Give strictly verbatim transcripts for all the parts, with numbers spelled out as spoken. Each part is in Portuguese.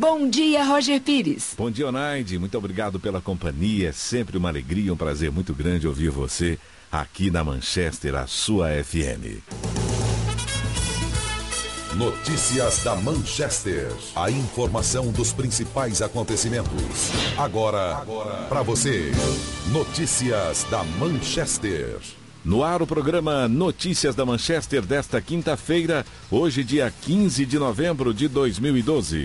Bom dia, Roger Pires. Bom dia, Onaide. Muito obrigado pela companhia. É sempre uma alegria, um prazer muito grande ouvir você aqui na Manchester, a sua F M. Notícias da Manchester. A informação dos principais acontecimentos. Agora, agora para você. Notícias da Manchester. No ar o programa Notícias da Manchester desta quinta-feira, hoje dia quinze de novembro de dois mil e doze.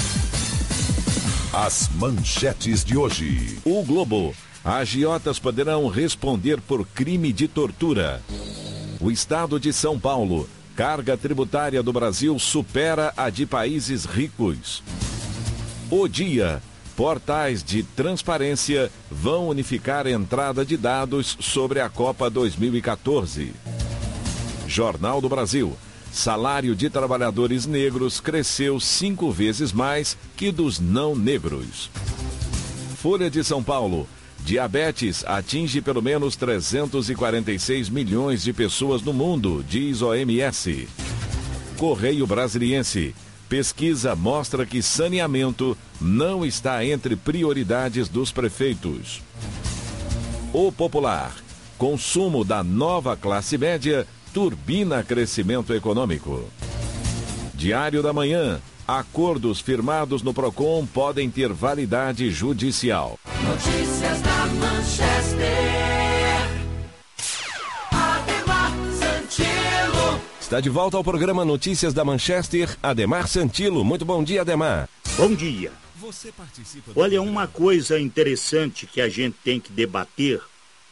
As manchetes de hoje. O Globo. Agiotas poderão responder por crime de tortura. O Estado de São Paulo. Carga tributária do Brasil supera a de países ricos. O Dia. Portais de transparência vão unificar entrada de dados sobre a Copa dois mil e quatorze. Jornal do Brasil. Salário de trabalhadores negros cresceu cinco vezes mais que dos não negros. Folha de São Paulo. Diabetes atinge pelo menos trezentos e quarenta e seis milhões de pessoas no mundo, diz O M S. Correio Brasiliense. Pesquisa mostra que saneamento não está entre prioridades dos prefeitos. O Popular. Consumo da nova classe média turbina crescimento econômico. Diário da Manhã. Acordos firmados no Procon podem ter validade judicial. Notícias da Manchester. Ademar Santilo. Está de volta ao programa Notícias da Manchester, Ademar Santilo. Muito bom dia, Ademar. Bom dia. Você participa... Olha, uma coisa interessante que a gente tem que debater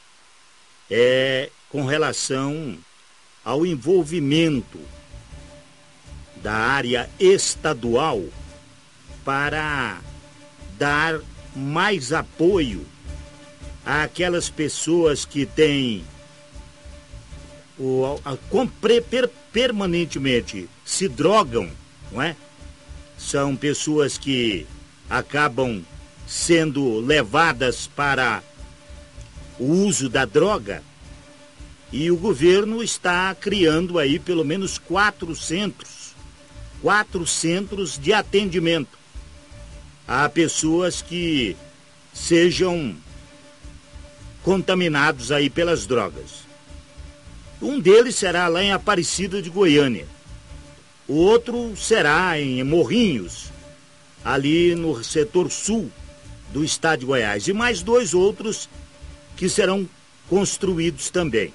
é com relação ao envolvimento da área estadual para dar mais apoio àquelas pessoas que têm o, a, compre, per, permanentemente se drogam, não é? São pessoas que acabam sendo levadas para o uso da droga, e o governo está criando aí pelo menos quatro centros quatro centros de atendimento a pessoas que sejam contaminados aí pelas drogas. Um deles será lá em Aparecida de Goiânia. O outro será em Morrinhos, ali no setor sul do estado de Goiás. E mais dois outros que serão construídos também.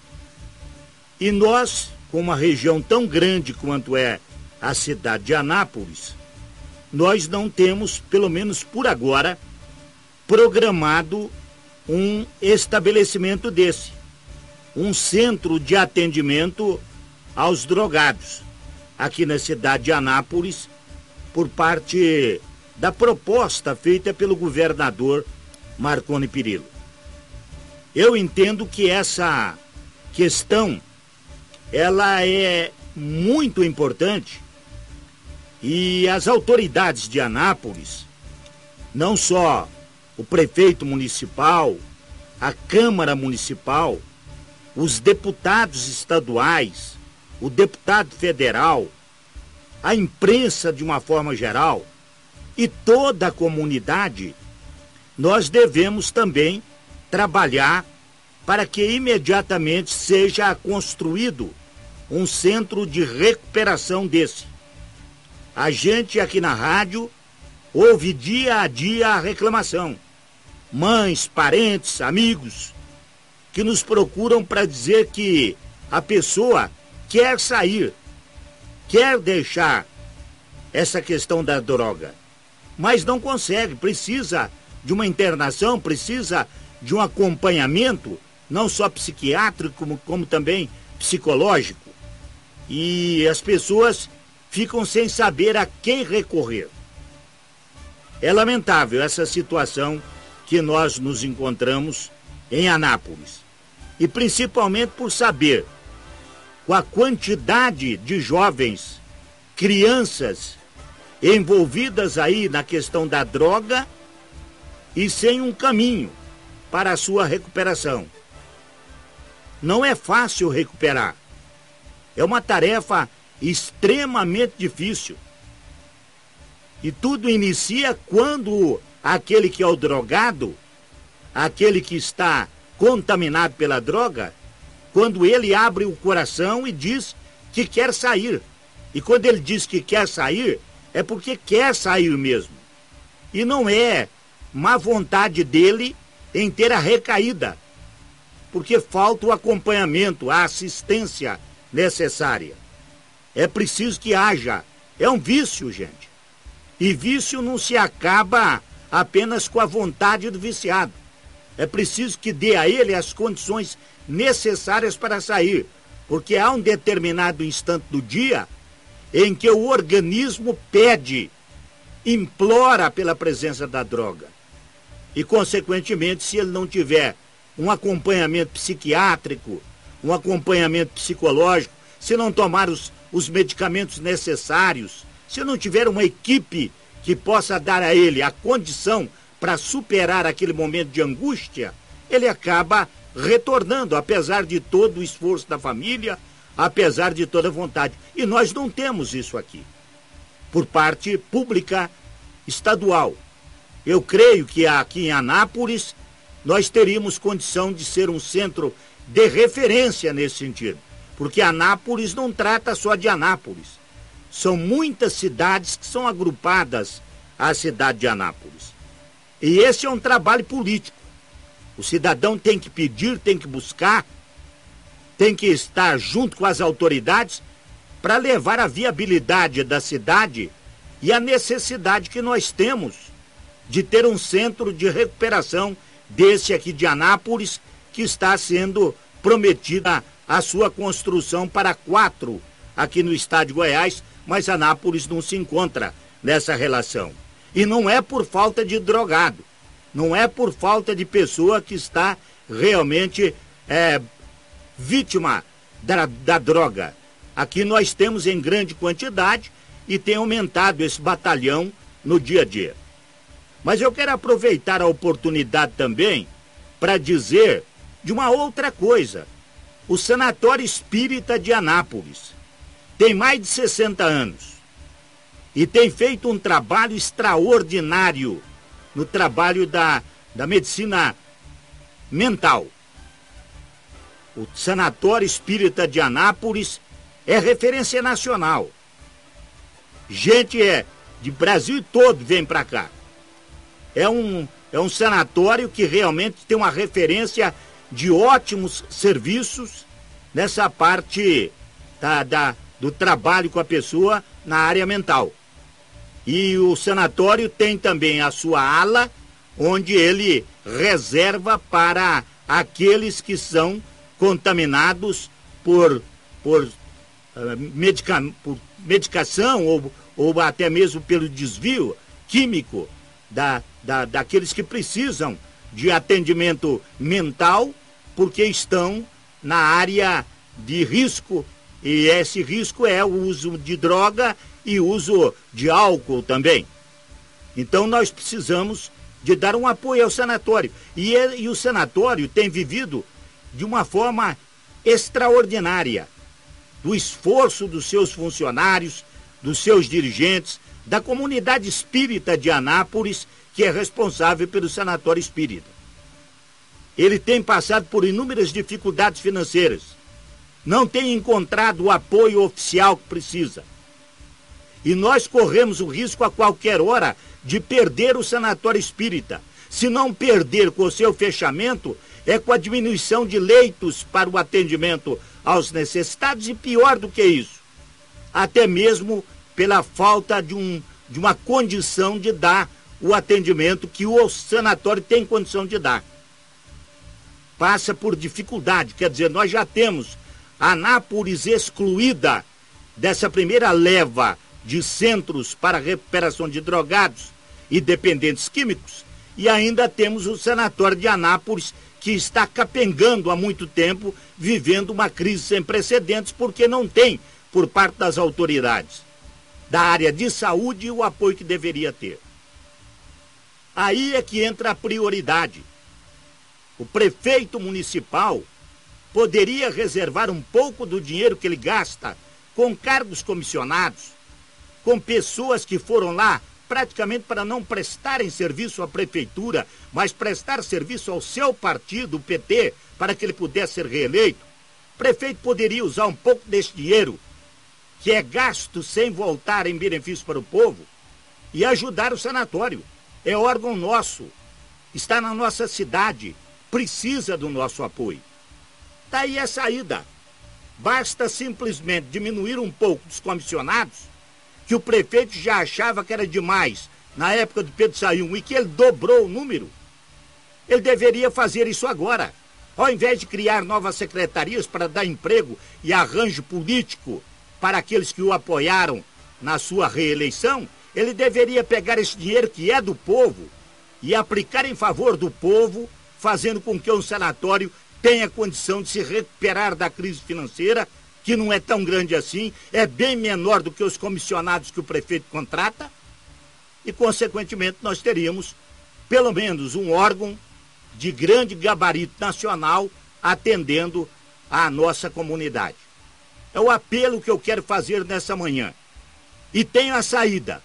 E nós, com uma região tão grande quanto é a cidade de Anápolis, nós não temos, pelo menos por agora, programado um estabelecimento desse, um centro de atendimento aos drogados, aqui na cidade de Anápolis, por parte da proposta feita pelo governador Marconi Perillo. Eu entendo que essa questão, ela é muito importante. E as autoridades de Anápolis, não só o prefeito municipal, a Câmara Municipal, os deputados estaduais, o deputado federal, a imprensa de uma forma geral e toda a comunidade, nós devemos também trabalhar para que imediatamente seja construído um centro de recuperação desse. A gente aqui na rádio ouve dia a dia a reclamação. Mães, parentes, amigos, que nos procuram para dizer que a pessoa quer sair, quer deixar essa questão da droga, mas não consegue, precisa de uma internação, precisa de um acompanhamento, não só psiquiátrico, como, como também psicológico. E as pessoas ficam sem saber a quem recorrer. É lamentável essa situação que nós nos encontramos em Anápolis. E principalmente por saber com a quantidade de jovens, crianças envolvidas aí na questão da droga e sem um caminho para a sua recuperação. Não é fácil recuperar. É uma tarefa extremamente difícil. E tudo inicia quando aquele que é o drogado, aquele que está contaminado pela droga, quando ele abre o coração e diz que quer sair. E quando ele diz que quer sair, é porque quer sair mesmo. E não é má vontade dele em ter a recaída, porque falta o acompanhamento, a assistência necessária. É preciso que haja. É um vício, gente. E vício não se acaba apenas com a vontade do viciado. É preciso que dê a ele as condições necessárias para sair, porque há um determinado instante do dia em que o organismo pede, implora pela presença da droga. E, consequentemente, se ele não tiver um acompanhamento psiquiátrico, um acompanhamento psicológico, se não tomar os, os medicamentos necessários, se não tiver uma equipe que possa dar a ele a condição para superar aquele momento de angústia, ele acaba retornando, apesar de todo o esforço da família, apesar de toda a vontade. E nós não temos isso aqui, por parte pública estadual. Eu creio que aqui em Anápolis nós teríamos condição de ser um centro de referência nesse sentido, porque Anápolis não trata só de Anápolis. São muitas cidades que são agrupadas à cidade de Anápolis. E esse é um trabalho político. O cidadão tem que pedir, tem que buscar, tem que estar junto com as autoridades para levar a viabilidade da cidade e a necessidade que nós temos de ter um centro de recuperação desse aqui de Anápolis, que está sendo prometida a sua construção para quatro aqui no estado de Goiás, mas Anápolis não se encontra nessa relação. E não é por falta de drogado, não é por falta de pessoa que está realmente é, vítima da, da droga. Aqui nós temos em grande quantidade e tem aumentado esse batalhão no dia a dia. Mas eu quero aproveitar a oportunidade também para dizer de uma outra coisa. O Sanatório Espírita de Anápolis tem mais de sessenta anos e tem feito um trabalho extraordinário no trabalho da, da medicina mental. O Sanatório Espírita de Anápolis é referência nacional. Gente é de Brasil todo vem para cá. É um, é um sanatório que realmente tem uma referência de ótimos serviços nessa parte da, da, do trabalho com a pessoa na área mental. E o sanatório tem também a sua ala, onde ele reserva para aqueles que são contaminados por, por, uh, medica, por medicação ou, ou até mesmo pelo desvio químico da, da, daqueles que precisam de atendimento mental, porque estão na área de risco, e esse risco é o uso de droga e uso de álcool também. Então nós precisamos de dar um apoio ao sanatório. E, ele, e o sanatório tem vivido de uma forma extraordinária, do esforço dos seus funcionários, dos seus dirigentes, da comunidade espírita de Anápolis, que é responsável pelo Sanatório Espírita. Ele tem passado por inúmeras dificuldades financeiras, não tem encontrado o apoio oficial que precisa. E nós corremos o risco a qualquer hora de perder o Sanatório Espírita. Se não perder com o seu fechamento, é com a diminuição de leitos para o atendimento aos necessitados, e pior do que isso, até mesmo pela falta de, um, de uma condição de dar o atendimento que o sanatório tem condição de dar. Passa por dificuldade, quer dizer, nós já temos Anápolis excluída dessa primeira leva de centros para recuperação de drogados e dependentes químicos, e ainda temos o Sanatório de Anápolis, que está capengando há muito tempo, vivendo uma crise sem precedentes, porque não tem, por parte das autoridades da área de saúde, o apoio que deveria ter. Aí é que entra a prioridade. O prefeito municipal poderia reservar um pouco do dinheiro que ele gasta com cargos comissionados, com pessoas que foram lá praticamente para não prestarem serviço à prefeitura, mas prestar serviço ao seu partido, o P T, para que ele pudesse ser reeleito, o prefeito poderia usar um pouco desse dinheiro, que é gasto sem voltar em benefício para o povo, e ajudar o sanatório. É órgão nosso, está na nossa cidade, precisa do nosso apoio. Daí a saída. Basta simplesmente diminuir um pouco dos comissionados, que o prefeito já achava que era demais na época do Pedro Sayum e que ele dobrou o número. Ele deveria fazer isso agora. Ao invés de criar novas secretarias para dar emprego e arranjo político para aqueles que o apoiaram na sua reeleição, ele deveria pegar esse dinheiro que é do povo e aplicar em favor do povo, fazendo com que o sanatório tenha condição de se recuperar da crise financeira, que não é tão grande assim, é bem menor do que os comissionados que o prefeito contrata, e, consequentemente, nós teríamos, pelo menos, um órgão de grande gabarito nacional atendendo à nossa comunidade. É o apelo que eu quero fazer nessa manhã. E tenho a saída.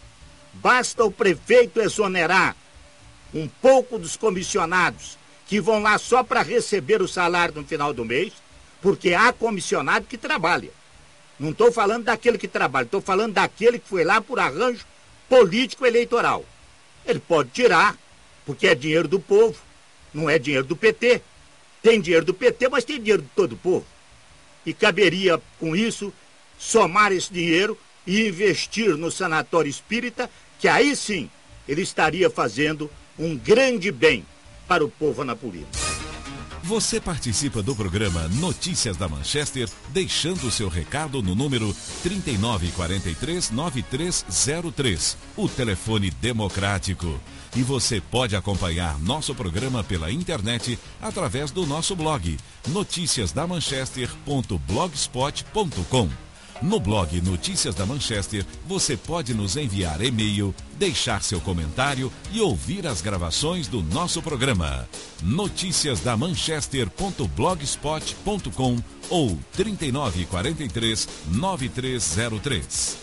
Basta o prefeito exonerar um pouco dos comissionados que vão lá só para receber o salário no final do mês, porque há comissionado que trabalha. Não estou falando daquele que trabalha, estou falando daquele que foi lá por arranjo político eleitoral. Ele pode tirar, porque é dinheiro do povo, não é dinheiro do P T. Tem dinheiro do P T, mas tem dinheiro de todo o povo. E caberia, com isso, somar esse dinheiro e investir no sanatório espírita, que aí sim ele estaria fazendo um grande bem para o povo anapolino. Você participa do programa Notícias da Manchester, deixando o seu recado no número trinta e nove quarenta e três, noventa e três zero três, o telefone democrático. E você pode acompanhar nosso programa pela internet através do nosso blog, noticias da manchester ponto blogspot ponto com. No blog Notícias da Manchester, você pode nos enviar e-mail, deixar seu comentário e ouvir as gravações do nosso programa. noticias da manchester ponto blogspot ponto com ou trinta e nove quarenta e três, noventa e três zero três.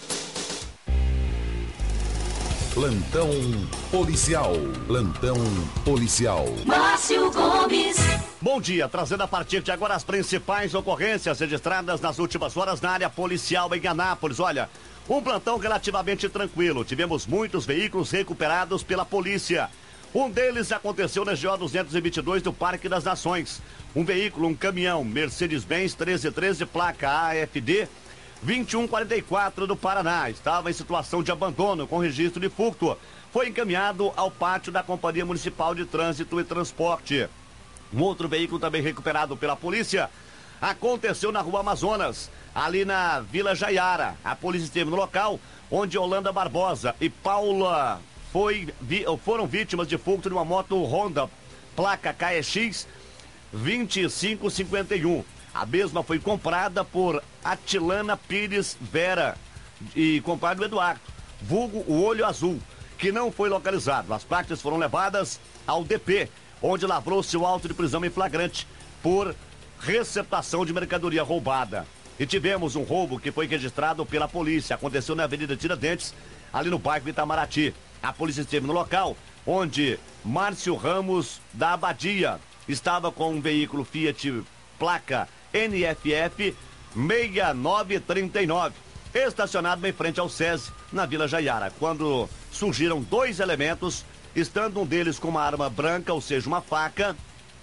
Plantão policial. Plantão policial. Márcio Gomes. Bom dia, trazendo a partir de agora as principais ocorrências registradas nas últimas horas na área policial em Anápolis. Olha, um plantão relativamente tranquilo. Tivemos muitos veículos recuperados pela polícia. Um deles aconteceu na G O duzentos e vinte e dois do Parque das Nações. Um veículo, um caminhão Mercedes-Benz treze treze, placa A F D vinte e um quarenta e quatro do Paraná. Estava em situação de abandono com registro de furto. Foi encaminhado ao pátio da Companhia Municipal de Trânsito e Transporte. Um outro veículo também recuperado pela polícia aconteceu na Rua Amazonas, ali na Vila Jaiara. A polícia esteve no local, onde Holanda Barbosa e Paula foi, vi, foram vítimas de furto de uma moto Honda, placa K E X vinte e cinco cinquenta e um. A mesma foi comprada por Atilana Pires Vera e compadre Eduardo, vulgo o Olho Azul, que não foi localizado. As placas foram levadas ao D P, onde lavrou-se o auto de prisão em flagrante por receptação de mercadoria roubada. E tivemos um roubo que foi registrado pela polícia. Aconteceu na Avenida Tiradentes, ali no bairro Itamaraty. A polícia esteve no local, onde Márcio Ramos da Abadia estava com um veículo Fiat placa N F F seis nove três nove, estacionado em frente ao SESI, na Vila Jaiara, quando surgiram dois elementos, estando um deles com uma arma branca, ou seja, uma faca,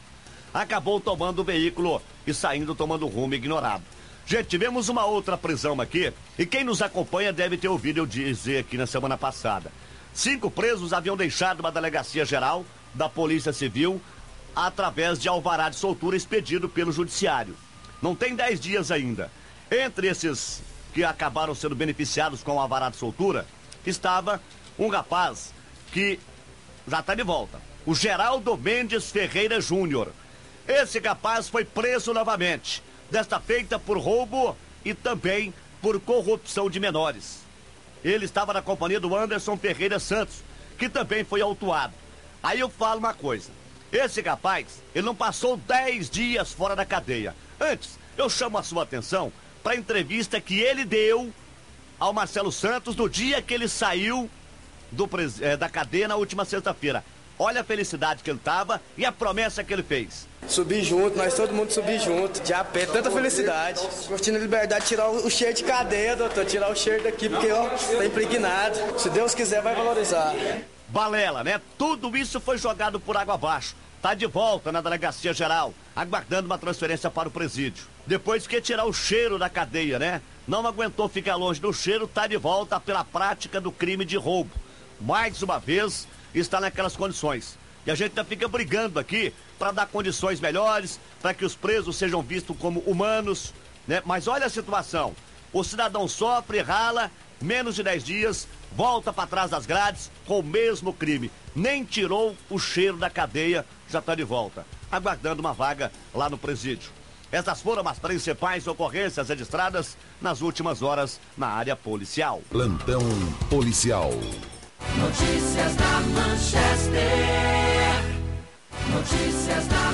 acabou tomando o veículo e saindo tomando rumo ignorado. Gente, tivemos uma outra prisão aqui, e quem nos acompanha deve ter ouvido eu dizer aqui na semana passada. Cinco presos haviam deixado uma delegacia geral da Polícia Civil através de alvará de soltura expedido pelo Judiciário. Não tem dez dias ainda. Entre esses que acabaram sendo beneficiados com o alvará de soltura, estava um rapaz que já está de volta, o Geraldo Mendes Ferreira Júnior. Esse rapaz foi preso novamente, desta feita por roubo e também por corrupção de menores. Ele estava na companhia do Anderson Ferreira Santos, que também foi autuado. Aí eu falo uma coisa, esse rapaz, ele não passou dez dias fora da cadeia. Antes, eu chamo a sua atenção para a entrevista que ele deu ao Marcelo Santos no dia que ele saiu do, é, da cadeia na última sexta-feira. Olha a felicidade que ele tava e a promessa que ele fez. Subir junto, nós todo mundo subir junto, de a pé, tanta felicidade. Curtindo a liberdade, tirar o cheiro de cadeia, doutor, tirar o cheiro daqui, porque, ó, tá impregnado. Se Deus quiser, vai valorizar. Balela, né? Tudo isso foi jogado por água abaixo. Tá de volta na delegacia geral, aguardando uma transferência para o presídio. Depois que tirar o cheiro da cadeia, né? Não aguentou ficar longe do cheiro, tá de volta pela prática do crime de roubo. Mais uma vez, está naquelas condições. E a gente ainda fica brigando aqui para dar condições melhores, para que os presos sejam vistos como humanos, né? Mas olha a situação. O cidadão sofre, rala, menos de dez dias, volta para trás das grades com o mesmo crime. Nem tirou o cheiro da cadeia, já está de volta, aguardando uma vaga lá no presídio. Essas foram as principais ocorrências registradas nas últimas horas na área policial. Plantão policial. Notícias da Manchester. Notícias da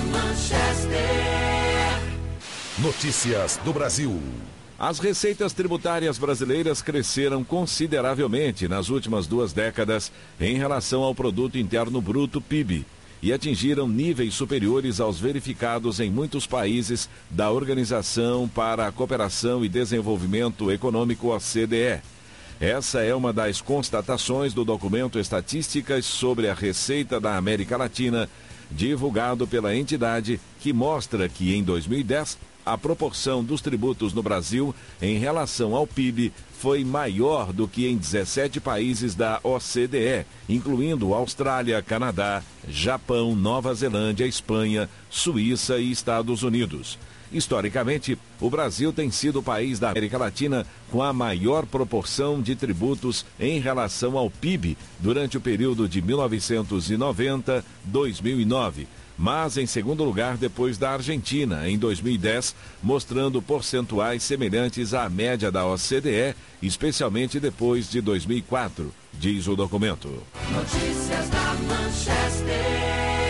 Manchester. Notícias do Brasil. As receitas tributárias brasileiras cresceram consideravelmente nas últimas duas décadas em relação ao Produto Interno Bruto, P I B, e atingiram níveis superiores aos verificados em muitos países da Organização para a Cooperação e Desenvolvimento Econômico, O C D E. Essa é uma das constatações do documento Estatísticas sobre a Receita da América Latina, divulgado pela entidade, que mostra que em dois mil e dez a proporção dos tributos no Brasil em relação ao P I B foi maior do que em dezessete países da O C D E, incluindo Austrália, Canadá, Japão, Nova Zelândia, Espanha, Suíça e Estados Unidos. Historicamente, o Brasil tem sido o país da América Latina com a maior proporção de tributos em relação ao P I B durante o período de mil novecentos e noventa a dois mil e nove, mas em segundo lugar depois da Argentina, em dois mil e dez, mostrando percentuais semelhantes à média da O C D E, especialmente depois de dois mil e quatro, diz o documento. Notícias da Manchester.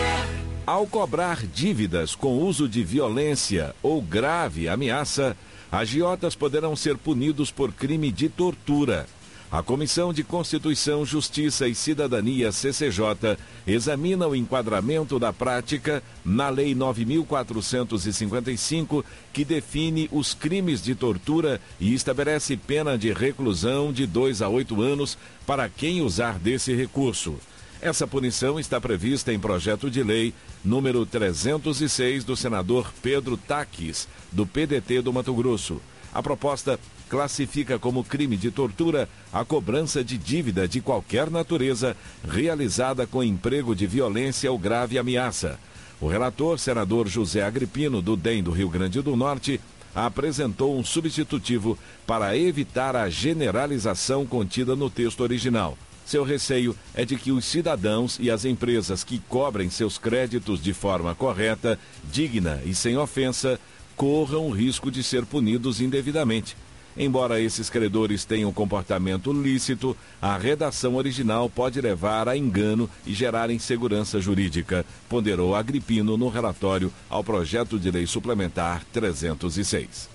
Ao cobrar dívidas com uso de violência ou grave ameaça, agiotas poderão ser punidos por crime de tortura. A Comissão de Constituição, Justiça e Cidadania, C C J, examina o enquadramento da prática na Lei nove mil quatrocentos e cinquenta e cinco, que define os crimes de tortura e estabelece pena de reclusão de dois a oito anos para quem usar desse recurso. Essa punição está prevista em projeto de lei número trezentos e seis do senador Pedro Taques, do P D T do Mato Grosso. A proposta classifica como crime de tortura a cobrança de dívida de qualquer natureza realizada com emprego de violência ou grave ameaça. O relator, senador José Agripino, do D E M do Rio Grande do Norte, apresentou um substitutivo para evitar a generalização contida no texto original. Seu receio é de que os cidadãos e as empresas que cobrem seus créditos de forma correta, digna e sem ofensa, corram o risco de ser punidos indevidamente. Embora esses credores tenham comportamento lícito, a redação original pode levar a engano e gerar insegurança jurídica, ponderou Agripino no relatório ao projeto de lei suplementar trezentos e seis.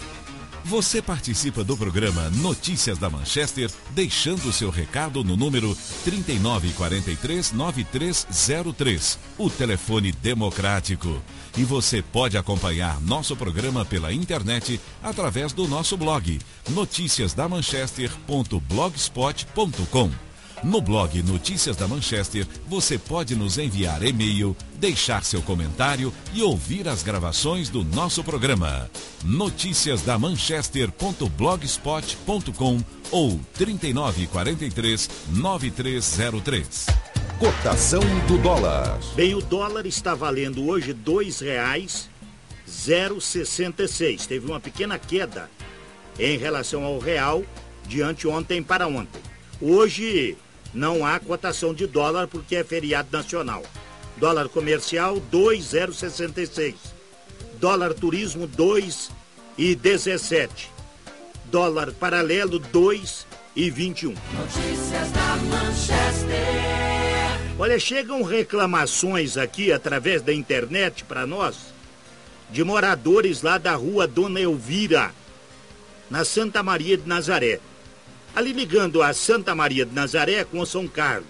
Você participa do programa Notícias da Manchester, deixando seu recado no número trinta e nove, quarenta e três, noventa e três zero três, o telefone democrático. E você pode acompanhar nosso programa pela internet através do nosso blog, noticias da manchester ponto blogspot ponto com. No blog Notícias da Manchester, você pode nos enviar e-mail, deixar seu comentário e ouvir as gravações do nosso programa. noticias da manchester ponto blogspot ponto com ou trinta e nove, quarenta e três, noventa e três zero três. Cotação do dólar. Bem, o dólar está valendo hoje dois reais zero vírgula sessenta e seis. Teve uma pequena queda em relação ao real de anteontem para ontem. Hoje não há cotação de dólar porque é feriado nacional. Dólar comercial dois reais zero vírgula sessenta e seis. Dólar turismo dois reais dezessete. Dólar paralelo dois reais vinte e um. Notícias da Manchester. Olha, chegam reclamações aqui através da internet para nós de moradores lá da rua Dona Elvira, na Santa Maria de Nazaré. ali ligando a Santa Maria de Nazaré com São Carlos.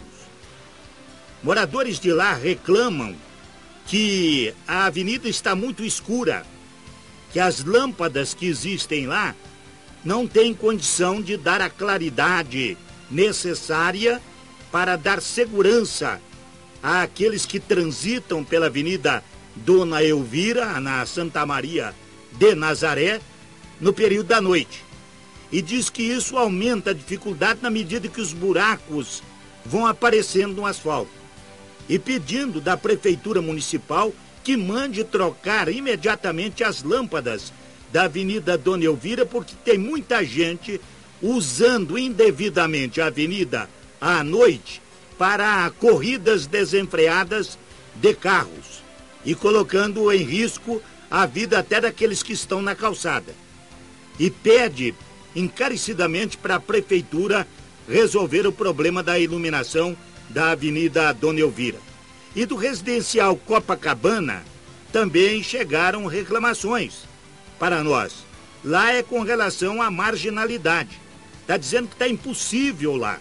Moradores de lá reclamam que a avenida está muito escura, que as lâmpadas que existem lá não têm condição de dar a claridade necessária para dar segurança àqueles que transitam pela Avenida Dona Elvira, na Santa Maria de Nazaré, no período da noite. E diz que isso aumenta a dificuldade na medida que os buracos vão aparecendo no asfalto. E pedindo da Prefeitura Municipal que mande trocar imediatamente as lâmpadas da Avenida Dona Elvira, porque tem muita gente usando indevidamente a avenida à noite para corridas desenfreadas de carros e colocando em risco a vida até daqueles que estão na calçada. E pede encarecidamente para a Prefeitura resolver o problema da iluminação da Avenida Dona Elvira. E do residencial Copacabana também chegaram reclamações para nós. Lá é com relação à marginalidade. Está dizendo que está impossível lá.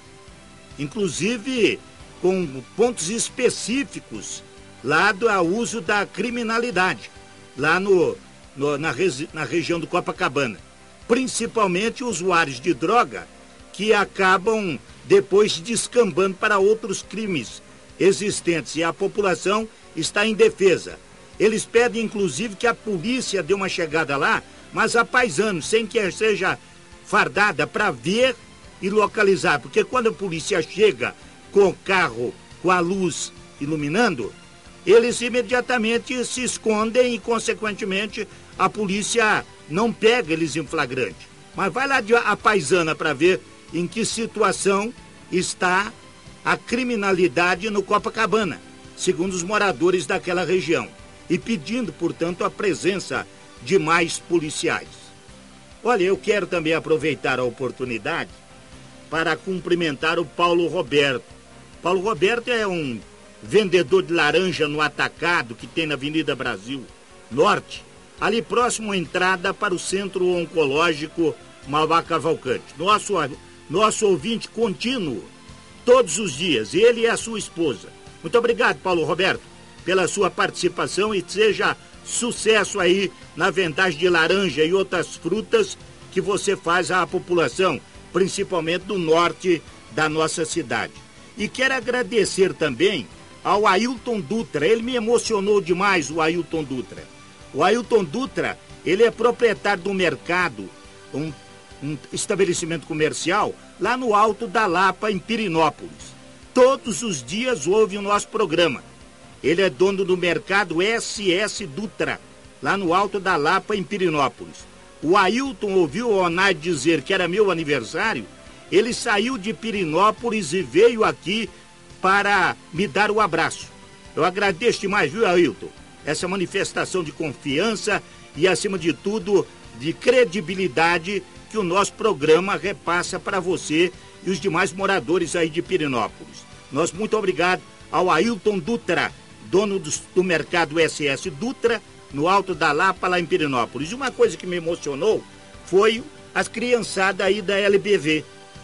Inclusive com pontos específicos lá do uso da criminalidade, lá no, no, na, regi, na região do Copacabana. Principalmente usuários de droga que acabam depois descambando para outros crimes existentes. E a população está indefesa. Eles pedem, inclusive, que a polícia dê uma chegada lá, mas a paisano, sem que seja fardada, para ver e localizar. Porque quando a polícia chega com o carro, com a luz iluminando, eles imediatamente se escondem e, consequentemente, a polícia não pega eles em flagrante. Mas vai lá a paisana para ver em que situação está a criminalidade no Copacabana, segundo os moradores daquela região, e pedindo, portanto, a presença de mais policiais. Olha, eu quero também aproveitar a oportunidade para cumprimentar o Paulo Roberto. Paulo Roberto é um vendedor de laranja no atacado que tem na Avenida Brasil Norte, ali próximo à entrada para o Centro Oncológico Mauá Cavalcante. Nosso, nosso ouvinte contínuo, todos os dias, ele e a sua esposa. Muito obrigado, Paulo Roberto, pela sua participação e seja sucesso aí na vendagem de laranja e outras frutas que você faz à população, principalmente do norte da nossa cidade. E quero agradecer também ao Ailton Dutra. Ele me emocionou demais, o Ailton Dutra. O Ailton Dutra, ele é proprietário do mercado, um, um estabelecimento comercial, lá no Alto da Lapa, em Pirinópolis. Todos os dias ouve o nosso programa. Ele é dono do mercado S S Dutra, lá no Alto da Lapa, em Pirinópolis. O Ailton ouviu o Onai dizer que era meu aniversário, ele saiu de Pirinópolis e veio aqui para me dar o abraço. Eu agradeço demais, viu, Ailton? Essa manifestação de confiança e, acima de tudo, de credibilidade que o nosso programa repassa para você e os demais moradores aí de Pirinópolis. Nós muito obrigado ao Ailton Dutra, dono do, do mercado S S Dutra, no Alto da Lapa, lá em Pirinópolis. E uma coisa que me emocionou foi as criançadas aí da L B V.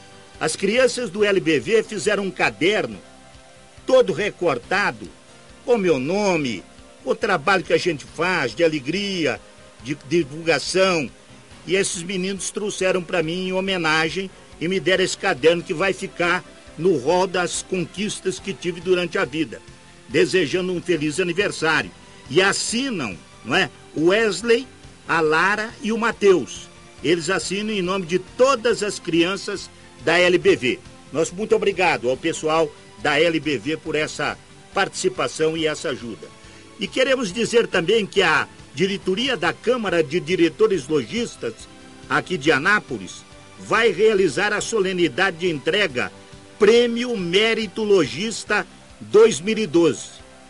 As crianças do L B V fizeram um caderno todo recortado com meu nome, o trabalho que a gente faz de alegria, de divulgação. E esses meninos trouxeram para mim em homenagem e me deram esse caderno que vai ficar no rol das conquistas que tive durante a vida, desejando um feliz aniversário. E assinam, não é? O Wesley, a Lara e o Matheus. Eles assinam em nome de todas as crianças da L B V. Nosso muito obrigado ao pessoal da L B V por essa participação e essa ajuda. E queremos dizer também que a diretoria da Câmara de Diretores Lojistas, aqui de Anápolis, vai realizar a solenidade de entrega Prêmio Mérito Logista dois mil e doze.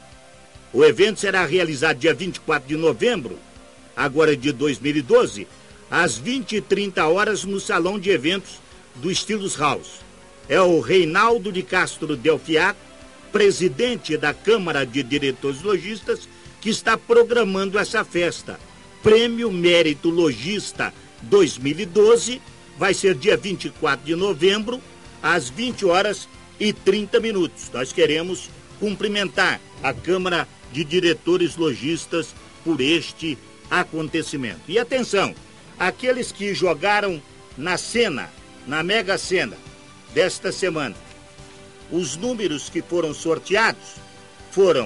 O evento será realizado dia vinte e quatro de novembro, agora de dois mil e doze, às vinte e trinta horas no Salão de Eventos do Estilos House. É o Reinaldo de Castro Delfiato, presidente da Câmara de Diretores Lojistas, que está programando essa festa. Prêmio Mérito Logista dois mil e doze, vai ser dia vinte e quatro de novembro, às vinte horas e trinta minutos. Nós queremos cumprimentar a Câmara de Diretores Lojistas por este acontecimento. E atenção, aqueles que jogaram na Sena, na Mega Sena desta semana, os números que foram sorteados foram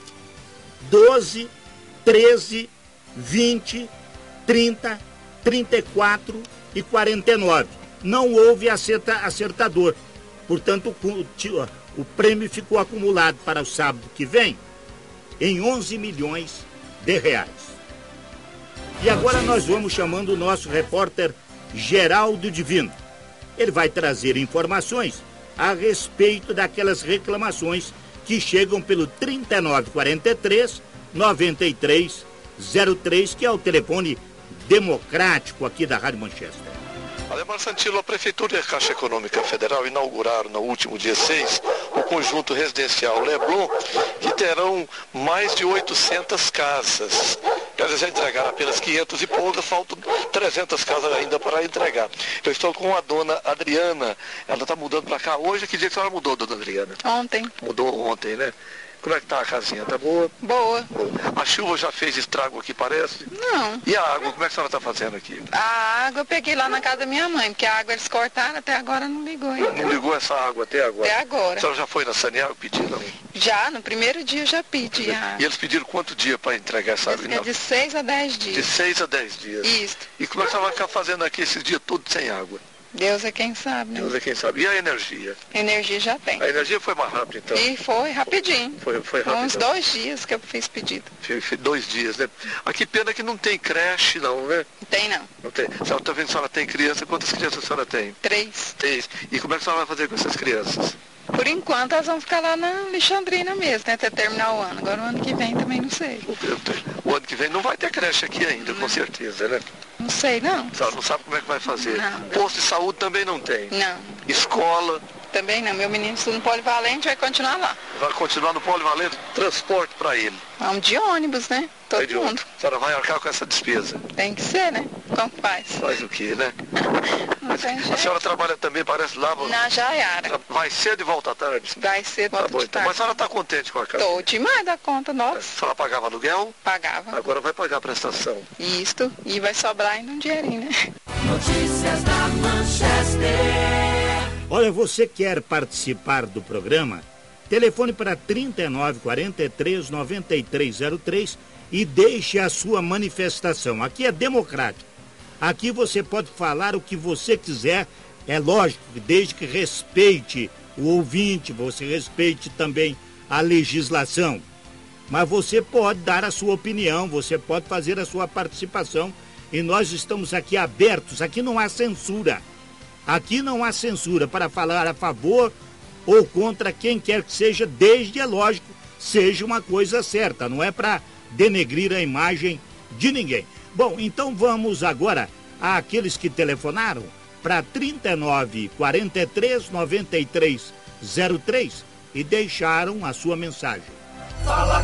doze, treze, vinte, trinta, trinta e quatro e quarenta e nove. Não houve acerta, acertador. Portanto, o, o prêmio ficou acumulado para o sábado que vem em onze milhões de reais. E agora nós vamos chamando o nosso repórter Geraldo Divino. Ele vai trazer informações a respeito daquelas reclamações que chegam pelo trinta e nove quarenta e três, noventa e três zero três, que é o telefone democrático aqui da Rádio Manchester. Ademar Santilo, a Prefeitura e a Caixa Econômica Federal inauguraram no último dia seis o conjunto residencial Leblon, que terão mais de oitocentas casas. Eles já entregaram apenas quinhentas e poucas, faltam trezentas casas ainda para entregar. Eu estou com a dona Adriana, ela está mudando para cá hoje. Que dia que a senhora mudou, dona Adriana? Ontem. Mudou ontem, né? Como é que tá a casinha? Tá boa? Boa. Boa. A chuva já fez estrago aqui, parece? Não. E a água, como é que a senhora tá fazendo aqui? A água eu peguei lá na casa da minha mãe, porque a água eles cortaram, até agora não ligou ainda. Não ligou essa água até agora? Até agora. A senhora já foi na Saneago pedir, não? Já, no primeiro dia eu já pedi a água. E eles pediram quanto dia para entregar essa água? É de seis a dez dias. De seis a dez dias. Isso. E como é que a senhora vai ficar fazendo aqui esses dias todos sem água? Deus é quem sabe, né? Deus é quem sabe. E a energia? A energia já tem. A energia foi mais rápida, então? E foi rapidinho. Foi, foi rápido. Uns dois dias que eu fiz pedido. Dois dias, né? Aqui pena que não tem creche, não, né? Não tem, não. Não tem. A senhora tá vendo que a senhora tem criança? Quantas crianças a senhora tem? Três. Três. E como é que a senhora vai fazer com essas crianças? Por enquanto elas vão ficar lá na Alexandrina mesmo, né? Até terminar o ano. Agora o ano que vem também não sei. O ano que vem não vai ter creche aqui ainda, não. Com certeza, né? Não sei, não. A senhora não sabe como é que vai fazer? Não. Posto de saúde também não tem? Não. Escola? Também não. Meu menino estuda no Polivalente, vai continuar lá. Vai continuar no Polivalente? Transporte para ele? Vamos de ônibus, né? Todo de mundo. Ônibus. A senhora vai arcar com essa despesa? Tem que ser, né? Como faz? Faz o quê, né? Não tem jeito. A senhora trabalha também, parece lá... Na Jaiara. Vai cedo e volta à tarde? Vai cedo e volta tá bom, de então. tarde. Mas a senhora está contente com a casa? Tô demais da conta, nossa. A senhora pagava aluguel? Pagava. Agora vai pagar a prestação. Isto. E vai sobrar ainda um dinheirinho, né? Notícias da Manchester. Olha, você quer participar do programa? Telefone para trinta e nove quarenta e três, noventa e três zero três e deixe a sua manifestação. Aqui é democrático. Aqui você pode falar o que você quiser, é lógico, desde que respeite o ouvinte, você respeite também a legislação. Mas você pode dar a sua opinião, você pode fazer a sua participação e nós estamos aqui abertos, aqui não há censura. Aqui não há censura para falar a favor ou contra quem quer que seja, desde, é lógico, seja uma coisa certa, não é para denegrir a imagem de ninguém. Bom, então vamos agora àqueles que telefonaram para trinta e nove quarenta e três, noventa e três zero três e deixaram a sua mensagem. Fala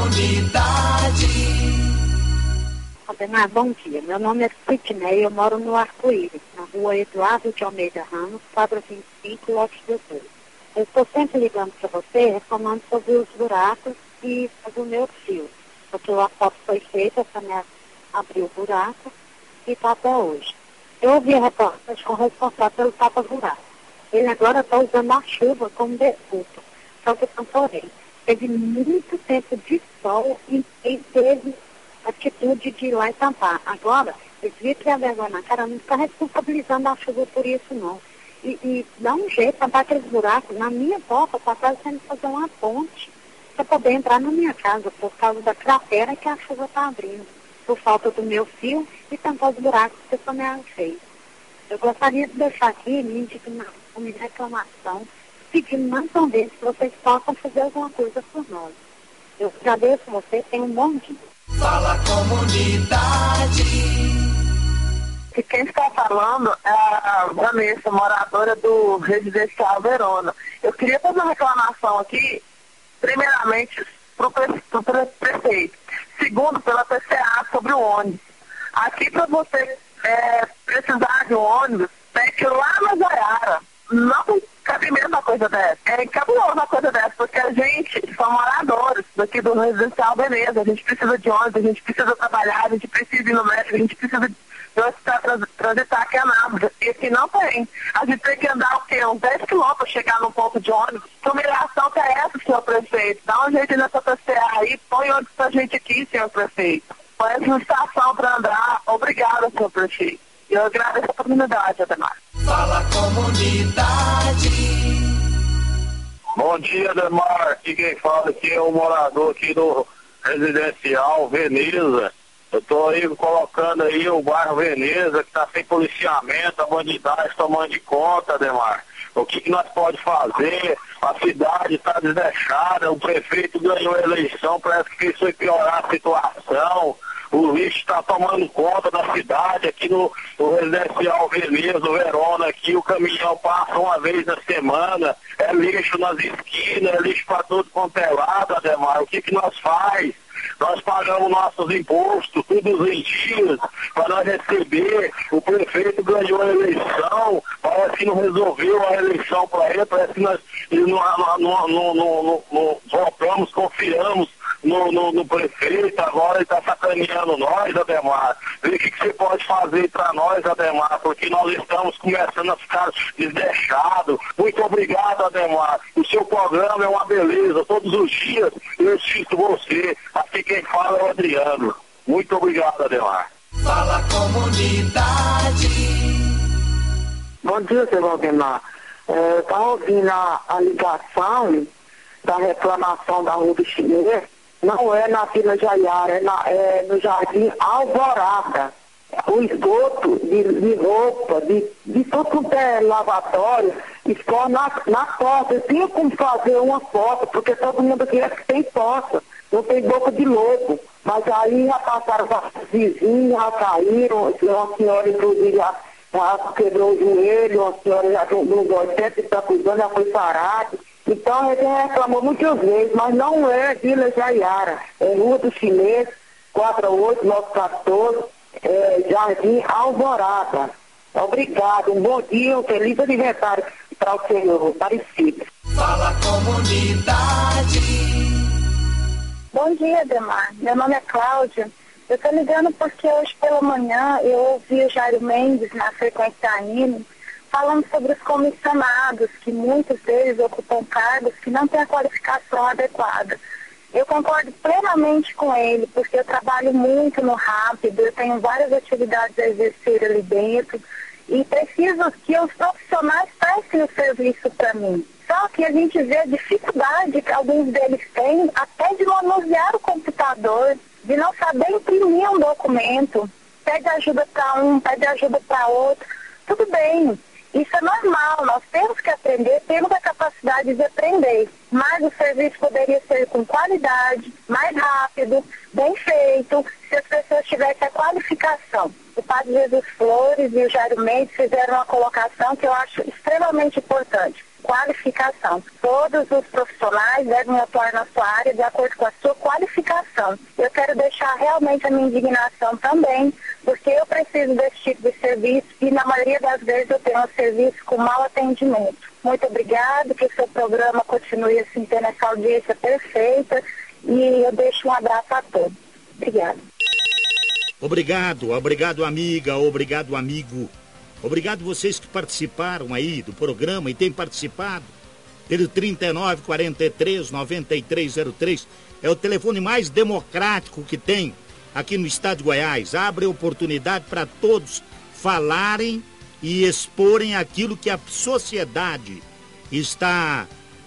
comunidade. Ademar, bom dia. Meu nome é Sidney, eu moro no Arco-Íris, na rua Eduardo de Almeida Ramos, quadra vinte e cinco, lote dezoito. Eu estou sempre ligando para você, reclamando sobre os buracos e sobre o meu fio. Porque a foto foi feita, essa minha abriu o buraco e está até hoje. Eu ouvi a reportagem com o responsável pelo tapa-buraco. Ele agora está usando a chuva como desculpa. Só que eu porém, teve muito tempo de sol e ele teve atitude de ir lá e tampar. Agora, eles viram que a vergonha na cara, não está responsabilizando a chuva por isso, não. E, e dá um jeito, tampar aqueles buracos. Na minha porta, está quase tendo que fazer uma ponte para poder entrar na minha casa, por causa da cratera que a chuva está abrindo, por falta do meu fio e tampar os buracos que a minha fez. Eu gostaria de deixar aqui minha indignação, minha reclamação, pedindo mais uma vez que vocês possam fazer alguma coisa por nós. Eu agradeço a você, tenha um bom dia. Fala comunidade. E quem está falando é a Vanessa, moradora do Residencial Verona. Eu queria fazer uma reclamação aqui, primeiramente para o prefeito, segundo pela P C A sobre o ônibus. Aqui para você é, precisar de um ônibus, Pet lá na Zaiara. Não tem cabimento uma coisa dessa. É cabuloso uma coisa dessa, porque a gente são moradores daqui do residencial Veneza. A gente precisa de ônibus, a gente precisa trabalhar, a gente precisa ir no médico, a gente precisa de transitar aqui a Nápoles. E aqui não tem. A gente tem que andar o quê? Uns dez quilômetros para chegar no ponto de ônibus. Que humilhação que é essa, senhor prefeito? Dá um jeito nessa P C A aí, põe ônibus pra gente aqui, senhor prefeito. Põe essa estação para andar. Obrigada, senhor prefeito. Eu agradeço a oportunidade, Ademar. Fala comunidade. Bom dia, Ademar. Aqui quem fala aqui é o morador aqui do residencial Veneza. Eu estou aí colocando aí o bairro Veneza, que está sem policiamento, a bandidagem tomando de conta, Ademar. O que, que nós podemos fazer? A cidade está desleixada, o prefeito ganhou a eleição, parece que isso foi piorar a situação. O lixo está tomando conta da cidade, aqui no, no residencial Veneza, no Verona, aqui o caminhão passa uma vez na semana, é lixo nas esquinas, é lixo para todo quanto é lado, Ademar. O que, que nós faz? Nós pagamos nossos impostos, todos em dias, para nós receber. O prefeito ganhou a eleição, parece que não resolveu a eleição para ele, parece que nós não votamos, confiamos no, no, no prefeito, agora ele está sacaneando nós, Ademar. Vê o que, que você pode fazer para nós, Ademar, porque nós estamos começando a ficar desdeixados. Muito obrigado, Ademar. O seu programa é uma beleza, todos os dias eu assisto você. Aqui quem fala é o Adriano. Muito obrigado, Ademar. Fala comunidade. Bom dia, seu Valdemar. É, eu estava ouvindo a, a ligação da reclamação da Rua do Chinês. Não é na Vila Jaiara, é, na, é no Jardim Alvorada. O esgoto de, de roupa, de, de tudo que é lavatório, escorre na, na porta. Eu tinha como fazer uma porta, porque todo mundo aqui é que tem porta, não tem boca de lobo. Mas aí já passaram vários vizinhos, já caíram, uma senhora inclusive já, já quebrou o joelho, uma senhora já no centro está cuidando, já foi parada. Então a gente reclamou muitas vezes, mas não é Vila Jaiara, é Rua do Chinês, quatro oito nove um quatro, é, Jardim Alvorada. Obrigado, um bom dia, um feliz aniversário para o senhor, Parecido. Fala comunidade. Bom dia, Ademar. Meu nome é Cláudia. Eu estou ligando porque hoje pela manhã eu ouvi o Jairo Mendes na frequência A N, falando sobre os comissionados, que muitos deles ocupam cargos que não têm a qualificação adequada. Eu concordo plenamente com ele, porque eu trabalho muito no Rápido, eu tenho várias atividades a exercer ali dentro, e preciso que os profissionais prestem o serviço para mim. Só que a gente vê a dificuldade que alguns deles têm até de manusear o computador, de não saber imprimir um documento, pede ajuda para um, pede ajuda para outro. Tudo bem, isso é normal, nós temos que aprender, temos a capacidade de aprender, mas o serviço poderia ser com qualidade, mais rápido, bem feito, se as pessoas tivessem a qualificação. O Padre Jesus Flores e o Jairo Mendes fizeram uma colocação que eu acho extremamente importante. Qualificação. Todos os profissionais devem atuar na sua área de acordo com a sua qualificação. Eu quero deixar realmente a minha indignação também, porque eu preciso desse tipo de serviço e na maioria das vezes eu tenho um serviço com mau atendimento. Muito obrigado, que o seu programa continue assim, tendo essa audiência perfeita, e eu deixo um abraço a todos. Obrigada. Obrigado, obrigado amiga, obrigado amigo. Obrigado vocês que participaram aí do programa e têm participado pelo trinta e nove, quarenta e três, noventa e três zero três. É o telefone mais democrático que tem aqui no estado de Goiás. Abre oportunidade para todos falarem e exporem aquilo que a sociedade está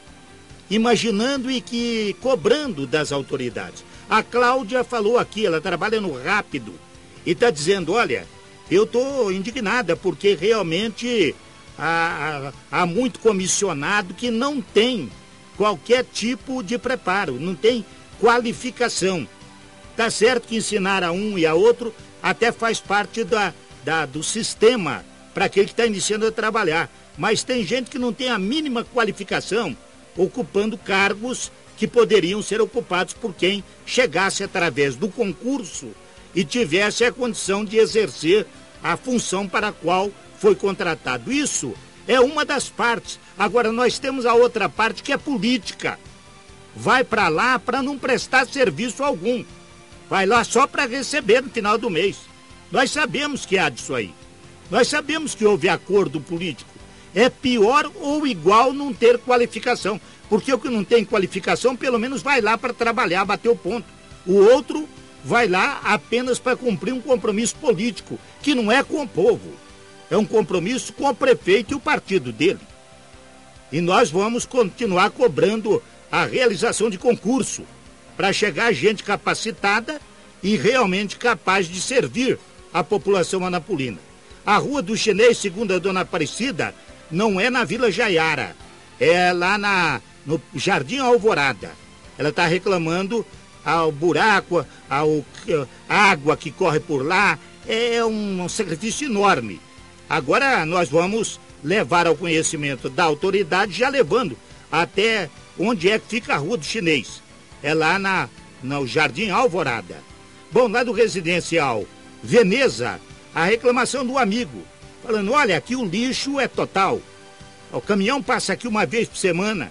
imaginando e que cobrando das autoridades. A Cláudia falou aqui, ela trabalha no Rápido e está dizendo, olha, eu estou indignada porque realmente há, há, há muito comissionado que não tem qualquer tipo de preparo, não tem qualificação. Tá certo que ensinar a um e a outro até faz parte da, da, do sistema para aquele que está iniciando a trabalhar, mas tem gente que não tem a mínima qualificação ocupando cargos que poderiam ser ocupados por quem chegasse através do concurso e tivesse a condição de exercer a função para a qual foi contratado. Isso é uma das partes. Agora, nós temos a outra parte que é política. Vai para lá para não prestar serviço algum. Vai lá só para receber no final do mês. Nós sabemos que há disso aí. Nós sabemos que houve acordo político. É pior ou igual não ter qualificação. Porque o que não tem qualificação, pelo menos vai lá para trabalhar, bater o ponto. O outro vai lá apenas para cumprir um compromisso político, que não é com o povo. É um compromisso com o prefeito e o partido dele. E nós vamos continuar cobrando a realização de concurso para chegar gente capacitada e realmente capaz de servir a população anapolina. A Rua do Chinês, segundo a dona Aparecida, não é na Vila Jaiara, é lá na, no Jardim Alvorada. Ela está reclamando ao buraco, ao, a água que corre por lá, é um, um sacrifício enorme. Agora nós vamos levar ao conhecimento da autoridade, já levando até onde é que fica a Rua do Chinês. É lá na, no Jardim Alvorada. Bom, lá do residencial Veneza, a reclamação do amigo, falando, olha, aqui o lixo é total. O caminhão passa aqui uma vez por semana.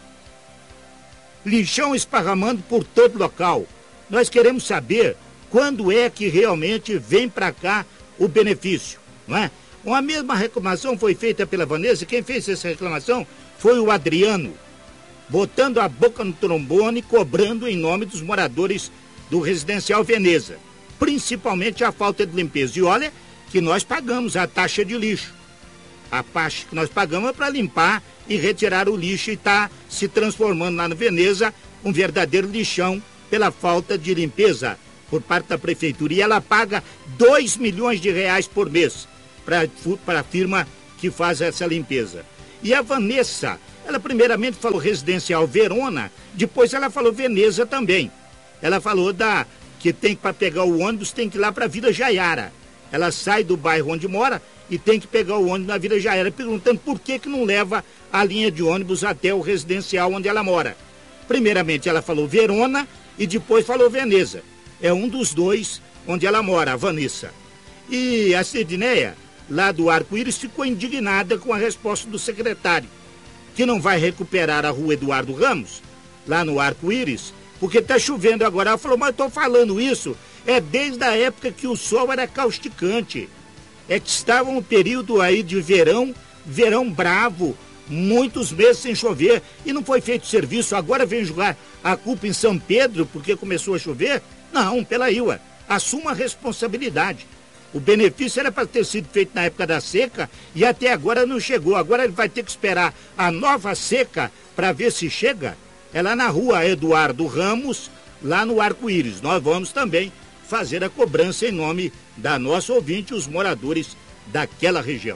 Lixão esparramando por todo local. Nós queremos saber quando é que realmente vem para cá o benefício, não é? Uma mesma reclamação foi feita pela Vanessa. Quem fez essa reclamação foi o Adriano, botando a boca no trombone, cobrando em nome dos moradores do residencial Veneza, principalmente a falta de limpeza. E olha que nós pagamos a taxa de lixo. A taxa que nós pagamos é para limpar e retirar o lixo, e está se transformando lá no Veneza um verdadeiro lixão pela falta de limpeza por parte da prefeitura. E ela paga dois milhões de reais por mês para a firma que faz essa limpeza. E a Vanessa, ela primeiramente falou residencial Verona, depois ela falou Veneza também. Ela falou da, que tem para pegar o ônibus, tem que ir lá para a Vila Jaiara. Ela sai do bairro onde mora e tem que pegar o ônibus na Vila Jaiara, perguntando por que que não leva a linha de ônibus até o residencial onde ela mora. Primeiramente ela falou Verona e depois falou Veneza. É um dos dois onde ela mora, a Vanessa. E a Sidneia, lá do Arco-Íris, ficou indignada com a resposta do secretário, que não vai recuperar a Rua Eduardo Ramos, lá no Arco-Íris, porque está chovendo agora. Ela falou, mas eu estou falando isso, é desde a época que o sol era causticante. É que estava um período aí de verão, verão bravo, muitos meses sem chover, e não foi feito serviço. Agora vem jogar a culpa em São Pedro porque começou a chover? Não, pelaí, ué, assuma a responsabilidade. O benefício era para ter sido feito na época da seca e até agora não chegou. Agora ele vai ter que esperar a nova seca para ver se chega. É lá na Rua Eduardo Ramos, lá no Arco-Íris. Nós vamos também fazer a cobrança em nome da nossa ouvinte, os moradores daquela região.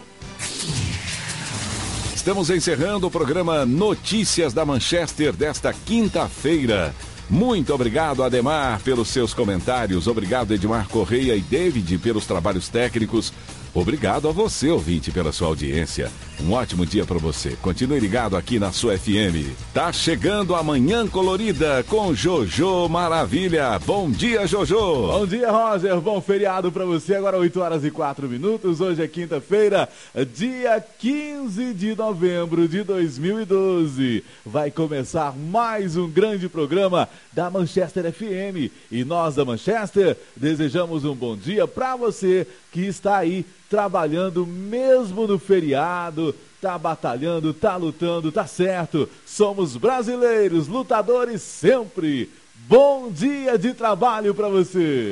Estamos encerrando o programa Notícias da Manchester desta quinta-feira. Muito obrigado, Ademar, pelos seus comentários. Obrigado, Edmar Correia e David, pelos trabalhos técnicos. Obrigado a você, ouvinte, pela sua audiência. Um ótimo dia para você. Continue ligado aqui na sua F M. Tá chegando a Manhã Colorida com Jojo Maravilha. Bom dia, Jojo. Bom dia, Roger. Bom feriado para você. Agora oito horas e quatro minutos. Hoje é quinta-feira, dia quinze de novembro de dois mil e doze. Vai começar mais um grande programa da Manchester F M. E nós da Manchester desejamos um bom dia para você que está aí trabalhando mesmo no feriado, tá batalhando, tá lutando, tá certo. Somos brasileiros, lutadores sempre. Bom dia de trabalho para você.